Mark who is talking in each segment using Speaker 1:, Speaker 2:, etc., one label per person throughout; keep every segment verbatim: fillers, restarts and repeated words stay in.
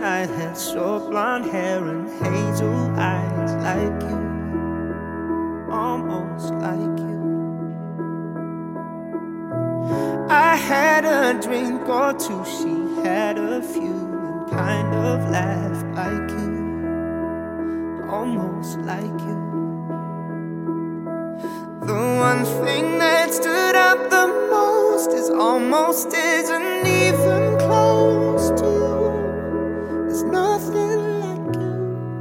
Speaker 1: I had short blonde hair and hazel eyes like you, almost like you. I had a drink or two, she had a few, and kind of laughed like you, almost like you. The one thing that stood out the most is almost isn't even close to you. There's nothing like you.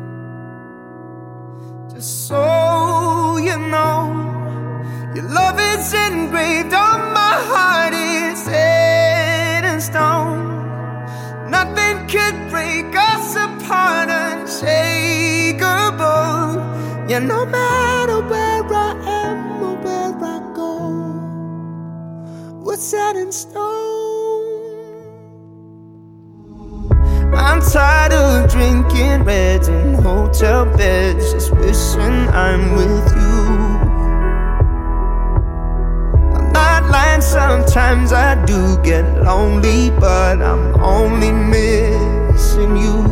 Speaker 1: Just so you know, your love is engraved on my heart, it's set in stone. Nothing could break us apart, unshakable. Yeah, no matter where I am or where I go, we're set in stone. I'm tired of drinking reds in hotel beds, just wishing I'm with you. I'm not lying, sometimes I do get lonely, but I'm only missing you.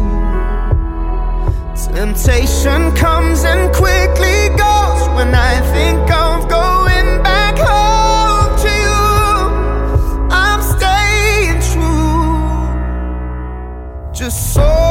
Speaker 1: Temptation comes and quickly goes when I think of going back home to you. I'm staying true, just so